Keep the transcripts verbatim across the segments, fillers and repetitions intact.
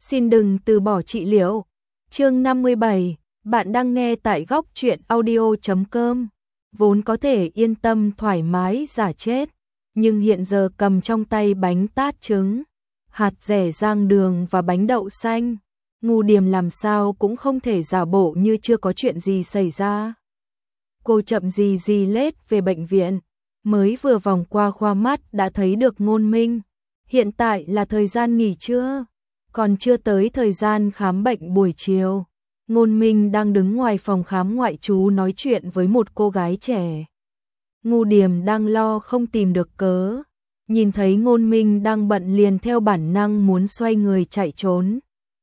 Xin đừng từ bỏ trị liệu. Chương năm mươi bảy, bạn đang nghe tại góc truyện audio chấm com. Vốn có thể yên tâm thoải mái giả chết, nhưng hiện giờ cầm trong tay bánh tát trứng, hạt dẻ rang đường và bánh đậu xanh, Ngu Điềm làm sao cũng không thể giả bộ như chưa có chuyện gì xảy ra. Cô chậm gì gì lết về bệnh viện, mới vừa vòng qua khoa mắt đã thấy được Ngôn Minh. Hiện tại là thời gian nghỉ trưa, còn chưa tới thời gian khám bệnh buổi chiều. Ngôn Minh đang đứng ngoài phòng khám ngoại trú nói chuyện với một cô gái trẻ. Ngu Điềm đang lo không tìm được cớ, nhìn thấy Ngôn Minh đang bận liền theo bản năng muốn xoay người chạy trốn.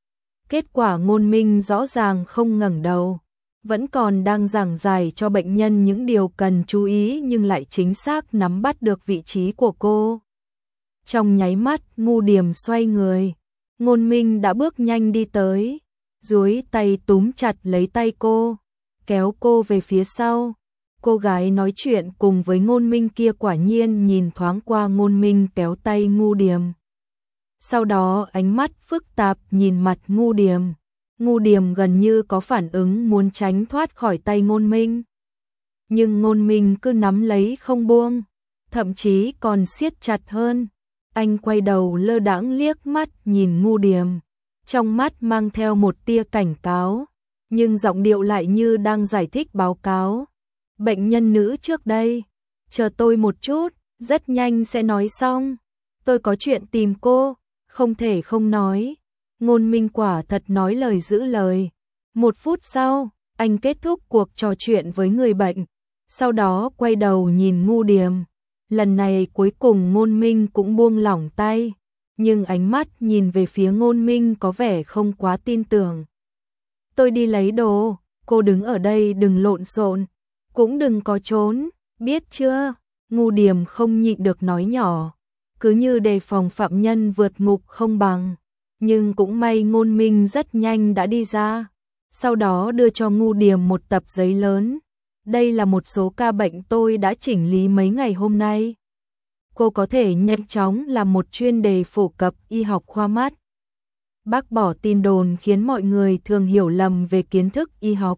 Kết quả Ngôn Minh rõ ràng không ngẩng đầu, vẫn còn đang giảng giải cho bệnh nhân những điều cần chú ý nhưng lại chính xác nắm bắt được vị trí của cô. Trong nháy mắt Ngu Điềm xoay người, Ngôn Minh đã bước nhanh đi tới, duỗi tay túm chặt lấy tay cô, kéo cô về phía sau. Cô gái nói chuyện cùng với Ngôn Minh kia quả nhiên nhìn thoáng qua Ngôn Minh kéo tay Ngu Điềm. Sau đó ánh mắt phức tạp nhìn mặt Ngu Điềm. Ngu Điềm gần như có phản ứng muốn tránh thoát khỏi tay Ngôn Minh. Nhưng Ngôn Minh cứ nắm lấy không buông, thậm chí còn siết chặt hơn. Anh quay đầu lơ đãng liếc mắt nhìn Ngu Điềm, trong mắt mang theo một tia cảnh cáo, nhưng giọng điệu lại như đang giải thích báo cáo. Bệnh nhân nữ trước đây, chờ tôi một chút, rất nhanh sẽ nói xong. Tôi có chuyện tìm cô, không thể không nói. Ngôn Minh quả thật nói lời giữ lời. Một phút sau, anh kết thúc cuộc trò chuyện với người bệnh, sau đó quay đầu nhìn Ngu Điềm. Lần này cuối cùng Ngôn Minh cũng buông lỏng tay, nhưng ánh mắt nhìn về phía Ngôn Minh có vẻ không quá tin tưởng. Tôi đi lấy đồ, cô đứng ở đây đừng lộn xộn, cũng đừng có trốn, biết chưa? Ngu Điềm không nhịn được nói nhỏ, cứ như đề phòng phạm nhân vượt ngục không bằng. Nhưng cũng may Ngôn Minh rất nhanh đã đi ra, sau đó đưa cho Ngu Điềm một tập giấy lớn. Đây là một số ca bệnh tôi đã chỉnh lý mấy ngày hôm nay. Cô có thể nhanh chóng làm một chuyên đề phổ cập y học khoa mắt. Bác bỏ tin đồn khiến mọi người thường hiểu lầm về kiến thức y học.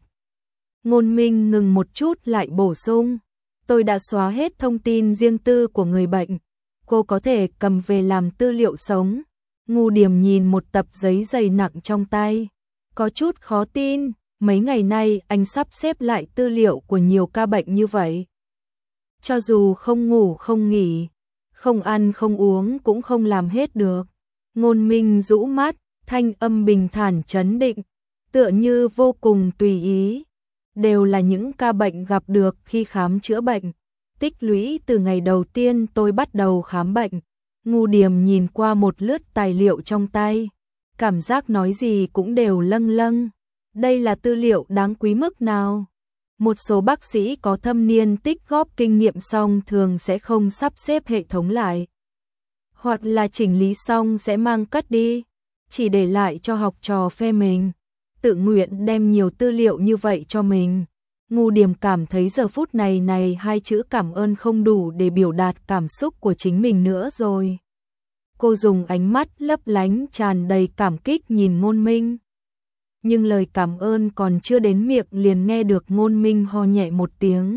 Ngôn Minh ngừng một chút lại bổ sung. Tôi đã xóa hết thông tin riêng tư của người bệnh. Cô có thể cầm về làm tư liệu sống. Ngu Điềm nhìn một tập giấy dày nặng trong tay, có chút khó tin. Mấy ngày nay anh sắp xếp lại tư liệu của nhiều ca bệnh như vậy. Cho dù không ngủ không nghỉ, không ăn không uống cũng không làm hết được. Ngôn Minh rũ mắt, thanh âm bình thản trấn định, tựa như vô cùng tùy ý. Đều là những ca bệnh gặp được khi khám chữa bệnh, tích lũy từ ngày đầu tiên tôi bắt đầu khám bệnh. Ngu Điềm nhìn qua một lướt tài liệu trong tay, cảm giác nói gì cũng đều lâng lâng. Đây là tư liệu đáng quý mức nào? Một số bác sĩ có thâm niên tích góp kinh nghiệm xong thường sẽ không sắp xếp hệ thống lại, hoặc là chỉnh lý xong sẽ mang cất đi, chỉ để lại cho học trò phe mình, tự nguyện đem nhiều tư liệu như vậy cho mình. Ngu Điềm cảm thấy giờ phút này này hai chữ cảm ơn không đủ để biểu đạt cảm xúc của chính mình nữa rồi. Cô dùng ánh mắt lấp lánh tràn đầy cảm kích nhìn Ngôn Minh. Nhưng lời cảm ơn còn chưa đến miệng liền nghe được Ngôn Minh ho nhẹ một tiếng.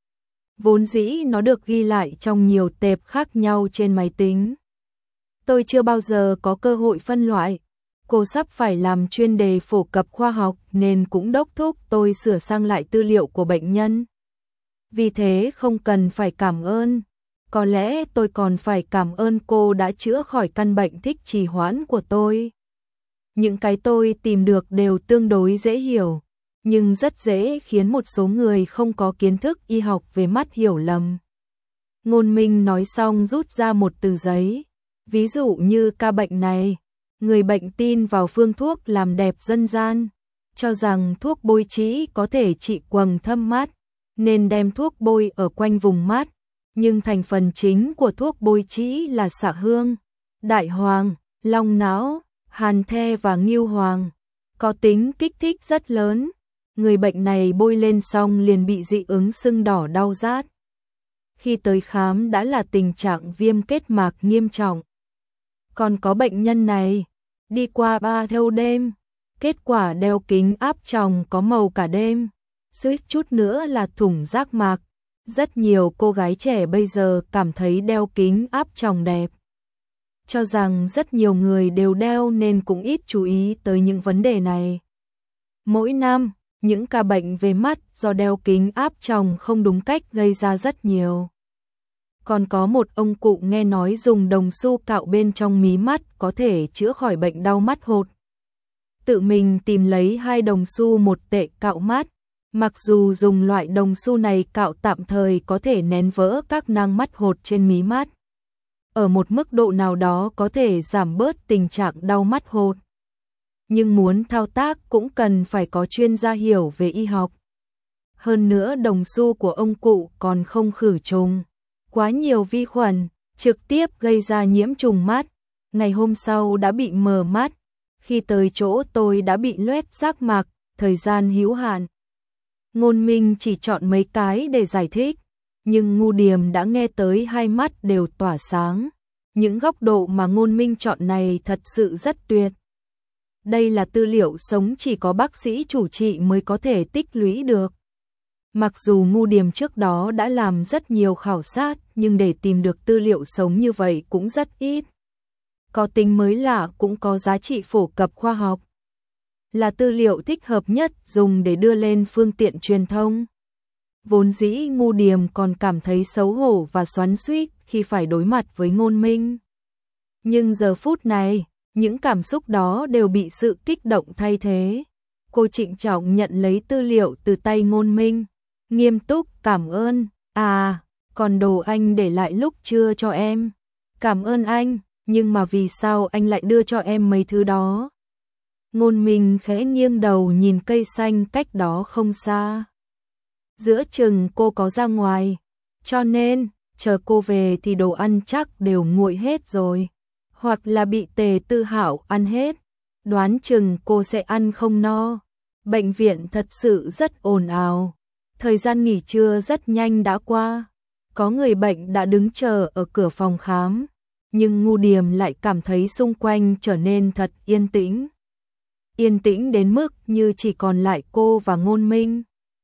Vốn dĩ nó được ghi lại trong nhiều tệp khác nhau trên máy tính. Tôi chưa bao giờ có cơ hội phân loại. Cô sắp phải làm chuyên đề phổ cập khoa học nên cũng đốc thúc tôi sửa sang lại tư liệu của bệnh nhân. Vì thế không cần phải cảm ơn. Có lẽ tôi còn phải cảm ơn cô đã chữa khỏi căn bệnh thích trì hoãn của tôi. Những cái tôi tìm được đều tương đối dễ hiểu, nhưng rất dễ khiến một số người không có kiến thức y học về mắt hiểu lầm. Ngôn Minh nói xong rút ra một tờ giấy. Ví dụ như ca bệnh này, người bệnh tin vào phương thuốc làm đẹp dân gian, cho rằng thuốc bôi trĩ có thể trị quầng thâm mắt, nên đem thuốc bôi ở quanh vùng mắt. Nhưng thành phần chính của thuốc bôi trĩ là xạ hương, đại hoàng, long não, hàn the và ngưu hoàng, có tính kích thích rất lớn. Người bệnh này bôi lên xong liền bị dị ứng sưng đỏ đau rát. Khi tới khám đã là tình trạng viêm kết mạc nghiêm trọng. Còn có bệnh nhân này, đi qua ba thâu đêm, kết quả đeo kính áp tròng có màu cả đêm, suýt chút nữa là thủng giác mạc. Rất nhiều cô gái trẻ bây giờ cảm thấy đeo kính áp tròng đẹp. Cho rằng rất nhiều người đều đeo nên cũng ít chú ý tới những vấn đề này. Mỗi năm, những ca bệnh về mắt do đeo kính áp tròng không đúng cách gây ra rất nhiều. Còn có một ông cụ nghe nói dùng đồng xu cạo bên trong mí mắt có thể chữa khỏi bệnh đau mắt hột. Tự mình tìm lấy hai đồng xu một tệ cạo mắt. Mặc dù dùng loại đồng xu này cạo tạm thời có thể nén vỡ các nang mắt hột trên mí mắt. Ở một mức độ nào đó có thể giảm bớt tình trạng đau mắt hột. Nhưng muốn thao tác cũng cần phải có chuyên gia hiểu về y học. Hơn nữa đồng xu của ông cụ còn không khử trùng. Quá nhiều vi khuẩn, trực tiếp gây ra nhiễm trùng mắt. Ngày hôm sau đã bị mờ mắt. Khi tới chỗ tôi đã bị loét giác mạc, thời gian hữu hạn. Ngôn Minh chỉ chọn mấy cái để giải thích, nhưng Ngu Điềm đã nghe tới hai mắt đều tỏa sáng. Những góc độ mà Ngôn Minh chọn này thật sự rất tuyệt. Đây là tư liệu sống chỉ có bác sĩ chủ trị mới có thể tích lũy được. Mặc dù Ngu Điềm trước đó đã làm rất nhiều khảo sát, nhưng để tìm được tư liệu sống như vậy cũng rất ít. Có tính mới lạ cũng có giá trị phổ cập khoa học. Là tư liệu thích hợp nhất dùng để đưa lên phương tiện truyền thông. Vốn dĩ Ngu Điềm còn cảm thấy xấu hổ và xoắn xuýt khi phải đối mặt với Ngôn Minh. Nhưng giờ phút này, những cảm xúc đó đều bị sự kích động thay thế. Cô trịnh trọng nhận lấy tư liệu từ tay Ngôn Minh, nghiêm túc cảm ơn. À, còn đồ anh để lại lúc trưa cho em. Cảm ơn anh, nhưng mà vì sao anh lại đưa cho em mấy thứ đó? Ngôn Minh khẽ nghiêng đầu nhìn cây xanh cách đó không xa. Giữa chừng cô có ra ngoài, cho nên, chờ cô về thì đồ ăn chắc đều nguội hết rồi. Hoặc là bị Tề Tư Hạo ăn hết, đoán chừng cô sẽ ăn không no. Bệnh viện thật sự rất ồn ào. Thời gian nghỉ trưa rất nhanh đã qua. Có người bệnh đã đứng chờ ở cửa phòng khám. Nhưng Ngu Điềm lại cảm thấy xung quanh trở nên thật yên tĩnh. Yên tĩnh đến mức như chỉ còn lại cô và Ngôn Minh.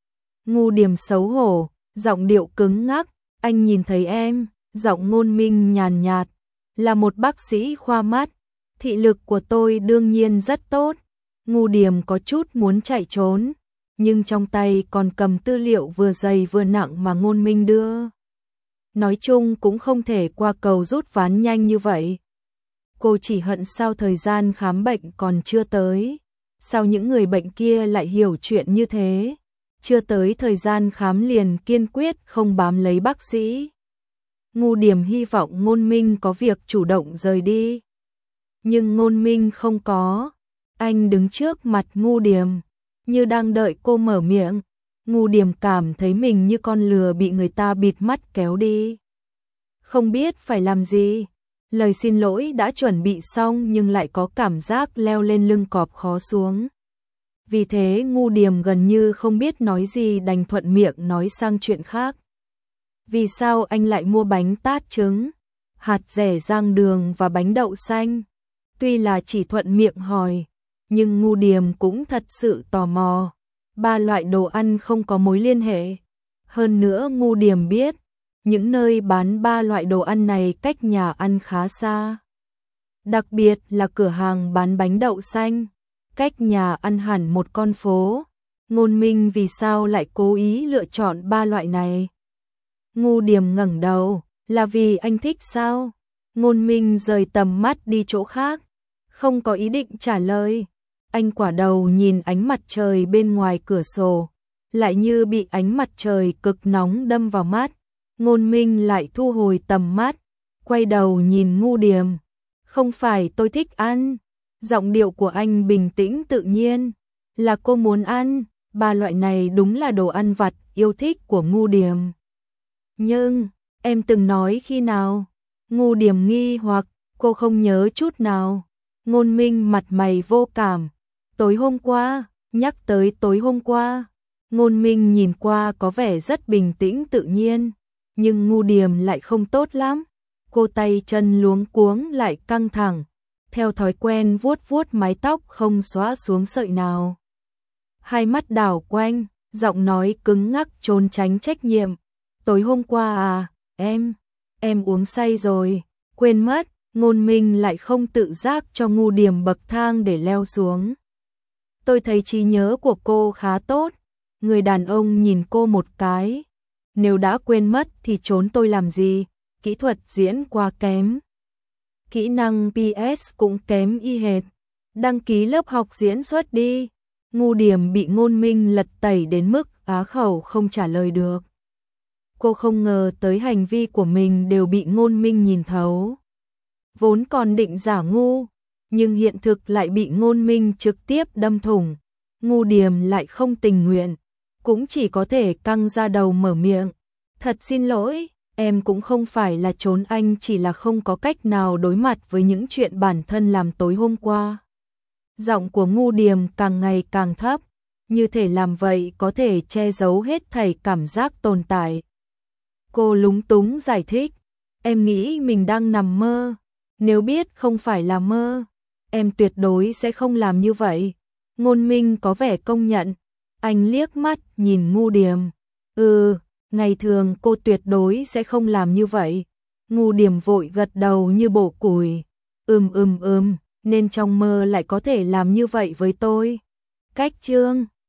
Ngu Điềm xấu hổ, giọng điệu cứng ngắc. Anh nhìn thấy em, giọng Ngôn Minh nhàn nhạt. Là một bác sĩ khoa mắt. Thị lực của tôi đương nhiên rất tốt. Ngu Điềm có chút muốn chạy trốn. Nhưng trong tay còn cầm tư liệu vừa dày vừa nặng mà Ngôn Minh đưa. Nói chung cũng không thể qua cầu rút ván nhanh như vậy. Cô chỉ hận sao thời gian khám bệnh còn chưa tới. Sao những người bệnh kia lại hiểu chuyện như thế? Chưa tới thời gian khám liền kiên quyết không bám lấy bác sĩ. Ngu Điềm hy vọng Ngôn Minh có việc chủ động rời đi. Nhưng Ngôn Minh không có. Anh đứng trước mặt Ngu Điềm, như đang đợi cô mở miệng. Ngu Điềm cảm thấy mình như con lừa bị người ta bịt mắt kéo đi. Không biết phải làm gì. Lời xin lỗi đã chuẩn bị xong nhưng lại có cảm giác leo lên lưng cọp khó xuống. Vì thế Ngu Điềm gần như không biết nói gì đành thuận miệng nói sang chuyện khác. Vì sao anh lại mua bánh tát trứng, hạt dẻ rang đường và bánh đậu xanh? Tuy là chỉ thuận miệng hỏi, nhưng Ngu Điềm cũng thật sự tò mò. Ba loại đồ ăn không có mối liên hệ. Hơn nữa Ngu Điềm biết, những nơi bán ba loại đồ ăn này cách nhà ăn khá xa. Đặc biệt là cửa hàng bán bánh đậu xanh, cách nhà ăn hẳn một con phố. Ngôn Minh vì sao lại cố ý lựa chọn ba loại này? Ngu Điềm ngẩng đầu, là vì anh thích sao? Ngôn Minh rời tầm mắt đi chỗ khác, không có ý định trả lời. Anh quả đầu nhìn ánh mặt trời bên ngoài cửa sổ, lại như bị ánh mặt trời cực nóng đâm vào mắt. Ngôn Minh lại thu hồi tầm mắt, quay đầu nhìn Ngu Điềm. Không phải tôi thích ăn. Giọng điệu của anh bình tĩnh tự nhiên. Là cô muốn ăn. Ba loại này đúng là đồ ăn vặt yêu thích của Ngu Điềm. Nhưng, em từng nói khi nào? Ngu Điềm nghi hoặc, cô không nhớ chút nào. Ngôn Minh mặt mày vô cảm. Tối hôm qua, nhắc tới tối hôm qua. Ngôn Minh nhìn qua có vẻ rất bình tĩnh tự nhiên. Nhưng Ngu Điềm lại không tốt lắm. Cô tay chân luống cuống lại căng thẳng. theo thói quen vuốt vuốt mái tóc không xõa xuống sợi nào. Hai mắt đảo quanh, giọng nói cứng ngắc trốn tránh trách nhiệm. Tối hôm qua à, em, em uống say rồi, quên mất. Ngôn Minh lại không tự giác cho Ngu Điềm bậc thang để leo xuống. Tôi thấy trí nhớ của cô khá tốt. Người đàn ông nhìn cô một cái. Nếu đã quên mất thì trốn tôi làm gì, kỹ thuật diễn quá kém. Kỹ năng pê ét cũng kém y hệt. Đăng ký lớp học diễn xuất đi. Ngu Điềm bị Ngôn Minh lật tẩy đến mức á khẩu không trả lời được. Cô không ngờ tới hành vi của mình đều bị Ngôn Minh nhìn thấu. Vốn còn định giả ngu, nhưng hiện thực lại bị Ngôn Minh trực tiếp đâm thủng. Ngu Điềm lại không tình nguyện, cũng chỉ có thể căng ra đầu mở miệng. Thật xin lỗi, em cũng không phải là trốn anh, chỉ là không có cách nào đối mặt với những chuyện bản thân làm tối hôm qua. Giọng của Ngu Điềm càng ngày càng thấp, như thể làm vậy có thể che giấu hết thảy cảm giác tồn tại. Cô lúng túng giải thích, em nghĩ mình đang nằm mơ. Nếu biết không phải là mơ, em tuyệt đối sẽ không làm như vậy. Ngôn Minh có vẻ công nhận. Anh liếc mắt nhìn Ngu Điềm. Ừ, ngày thường cô tuyệt đối sẽ không làm như vậy. Ngu Điềm vội gật đầu như bổ củi. Ừm ừm ừm, nên trong mơ lại có thể làm như vậy với tôi. Cách chương